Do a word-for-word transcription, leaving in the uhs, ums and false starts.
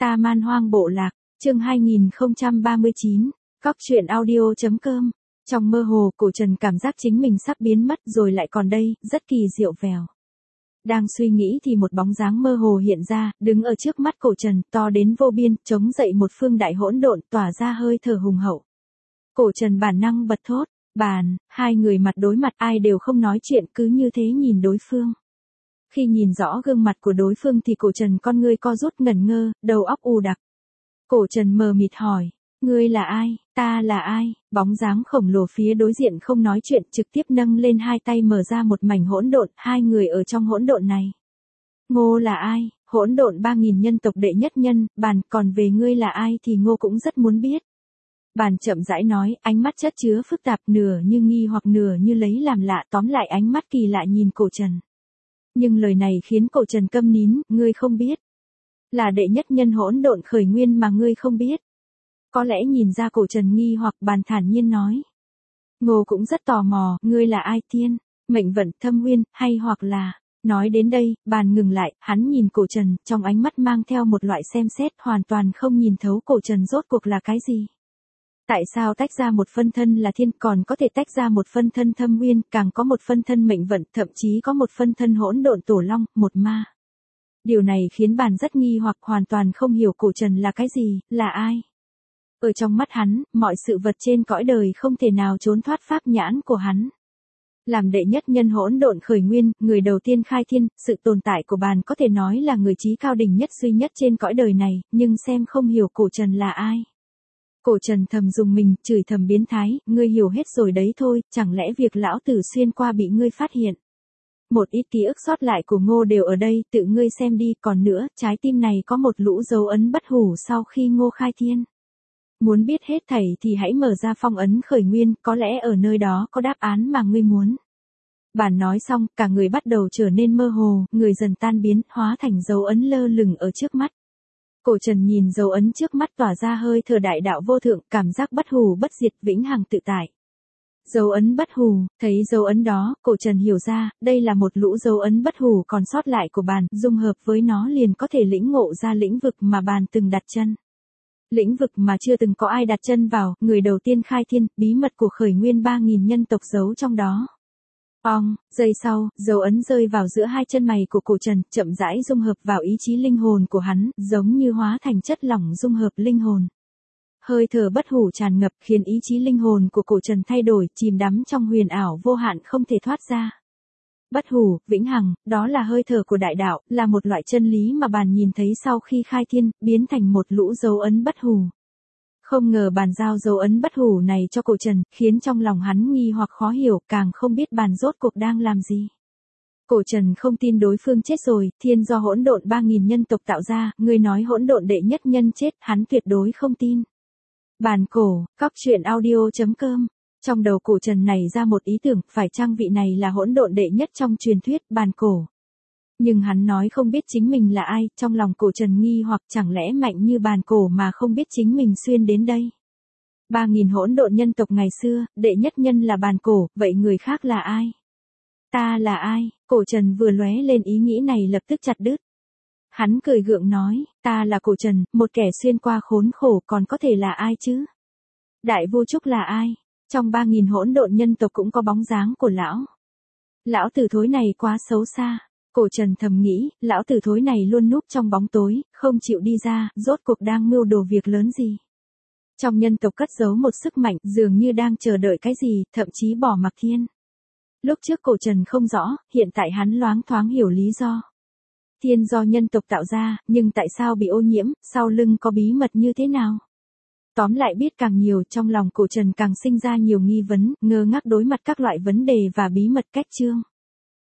Ta Man Hoang Bộ Lạc, chương hai nghìn không trăm ba mươi chín, Cóc truyện audio chấm com. Trong mơ hồ, Cổ Trần cảm giác chính mình sắp biến mất rồi lại còn đây, rất kỳ diệu vèo. Đang suy nghĩ thì một bóng dáng mơ hồ hiện ra, đứng ở trước mắt Cổ Trần, to đến vô biên, chống dậy một phương đại hỗn độn, tỏa ra hơi thở hùng hậu. Cổ Trần bản năng bật thốt, bàn, hai người mặt đối mặt ai đều không nói chuyện, cứ như thế nhìn đối phương. Khi nhìn rõ gương mặt của đối phương thì Cổ Trần con ngươi co rút ngẩn ngơ, đầu óc ù đặc. Cổ Trần mờ mịt hỏi, ngươi là ai, ta là ai? Bóng dáng khổng lồ phía đối diện không nói chuyện, trực tiếp nâng lên hai tay mở ra một mảnh hỗn độn, hai người ở trong hỗn độn này. Ngô là ai? Hỗn độn ba nghìn nhân tộc đệ nhất nhân, bàn, còn về ngươi là ai thì Ngô cũng rất muốn biết. Bàn chậm rãi nói, ánh mắt chất chứa phức tạp, nửa như nghi hoặc nửa như lấy làm lạ, tóm lại ánh mắt kỳ lạ nhìn Cổ Trần. Nhưng lời này khiến Cổ Trần câm nín, ngươi không biết. Là đệ nhất nhân hỗn độn khởi nguyên mà ngươi không biết. Có lẽ nhìn ra Cổ Trần nghi hoặc, bàn thản nhiên nói. Ngô cũng rất tò mò, ngươi là ai tiên, mệnh vận, thâm nguyên, hay hoặc là... Nói đến đây, bàn ngừng lại, hắn nhìn Cổ Trần, trong ánh mắt mang theo một loại xem xét, hoàn toàn không nhìn thấu Cổ Trần rốt cuộc là cái gì. Tại sao tách ra một phân thân là thiên, còn có thể tách ra một phân thân thâm nguyên, càng có một phân thân mệnh vận, thậm chí có một phân thân hỗn độn tổ long, một ma. Điều này khiến bàn rất nghi hoặc, hoàn toàn không hiểu Cổ Trần là cái gì, là ai. Ở trong mắt hắn, mọi sự vật trên cõi đời không thể nào trốn thoát pháp nhãn của hắn. Làm đệ nhất nhân hỗn độn khởi nguyên, người đầu tiên khai thiên, sự tồn tại của bàn có thể nói là người trí cao đỉnh nhất duy nhất trên cõi đời này, nhưng xem không hiểu Cổ Trần là ai. Cổ Trần thầm dùng mình, chửi thầm biến thái, ngươi hiểu hết rồi đấy thôi, chẳng lẽ việc lão tử xuyên qua bị ngươi phát hiện. Một ít ký ức sót lại của Ngô đều ở đây, tự ngươi xem đi, còn nữa, trái tim này có một lũ dấu ấn bất hủ sau khi Ngô khai thiên. Muốn biết hết thảy thì hãy mở ra phong ấn khởi nguyên, có lẽ ở nơi đó có đáp án mà ngươi muốn. Bàn nói xong, cả người bắt đầu trở nên mơ hồ, người dần tan biến, hóa thành dấu ấn lơ lửng ở trước mắt. Cổ Trần nhìn dấu ấn trước mắt tỏa ra hơi thở đại đạo vô thượng, cảm giác bất hủ bất diệt, vĩnh hằng tự tại. Dấu ấn bất hủ, thấy dấu ấn đó, Cổ Trần hiểu ra, đây là một lũ dấu ấn bất hủ còn sót lại của bàn, dung hợp với nó liền có thể lĩnh ngộ ra lĩnh vực mà bàn từng đặt chân. Lĩnh vực mà chưa từng có ai đặt chân vào, người đầu tiên khai thiên, bí mật của khởi nguyên ba nghìn nhân tộc giấu trong đó. Ong, giây sau, dấu ấn rơi vào giữa hai chân mày của Cổ Trần, chậm rãi dung hợp vào ý chí linh hồn của hắn, giống như hóa thành chất lỏng dung hợp linh hồn. Hơi thở bất hủ tràn ngập khiến ý chí linh hồn của Cổ Trần thay đổi, chìm đắm trong huyền ảo vô hạn không thể thoát ra. Bất hủ, vĩnh hằng, đó là hơi thở của đại đạo, là một loại chân lý mà bàn nhìn thấy sau khi khai thiên, biến thành một lũ dấu ấn bất hủ. Không ngờ bàn giao dấu ấn bất hủ này cho Cổ Trần, khiến trong lòng hắn nghi hoặc khó hiểu, càng không biết bàn rốt cuộc đang làm gì. Cổ Trần không tin đối phương chết rồi, thiên do hỗn độn ba nghìn nhân tộc tạo ra, người nói hỗn độn đệ nhất nhân chết, hắn tuyệt đối không tin. Bàn cổ, Cóc truyện audio chấm com. Trong đầu Cổ Trần này ra một ý tưởng, phải chăng vị này là hỗn độn đệ nhất trong truyền thuyết, bàn cổ. Nhưng hắn nói không biết chính mình là ai, trong lòng Cổ Trần nghi hoặc chẳng lẽ mạnh như bàn cổ mà không biết chính mình xuyên đến đây. Ba nghìn hỗn độn nhân tộc ngày xưa, đệ nhất nhân là bàn cổ, vậy người khác là ai? Ta là ai? Cổ Trần vừa lóe lên ý nghĩ này lập tức chặt đứt. Hắn cười gượng nói, ta là Cổ Trần, một kẻ xuyên qua khốn khổ, còn có thể là ai chứ? Đại Vô Trúc là ai? Trong ba nghìn hỗn độn nhân tộc cũng có bóng dáng của lão. Lão tử thối này quá xấu xa. Cổ Trần thầm nghĩ, lão tử thối này luôn núp trong bóng tối, không chịu đi ra, rốt cuộc đang mưu đồ việc lớn gì. Trong nhân tộc cất giấu một sức mạnh, dường như đang chờ đợi cái gì, thậm chí bỏ mặc thiên. Lúc trước Cổ Trần không rõ, hiện tại hắn loáng thoáng hiểu lý do. Thiên do nhân tộc tạo ra, nhưng tại sao bị ô nhiễm, sau lưng có bí mật như thế nào? Tóm lại biết càng nhiều, trong lòng Cổ Trần càng sinh ra nhiều nghi vấn, ngơ ngác đối mặt các loại vấn đề và bí mật cách chương.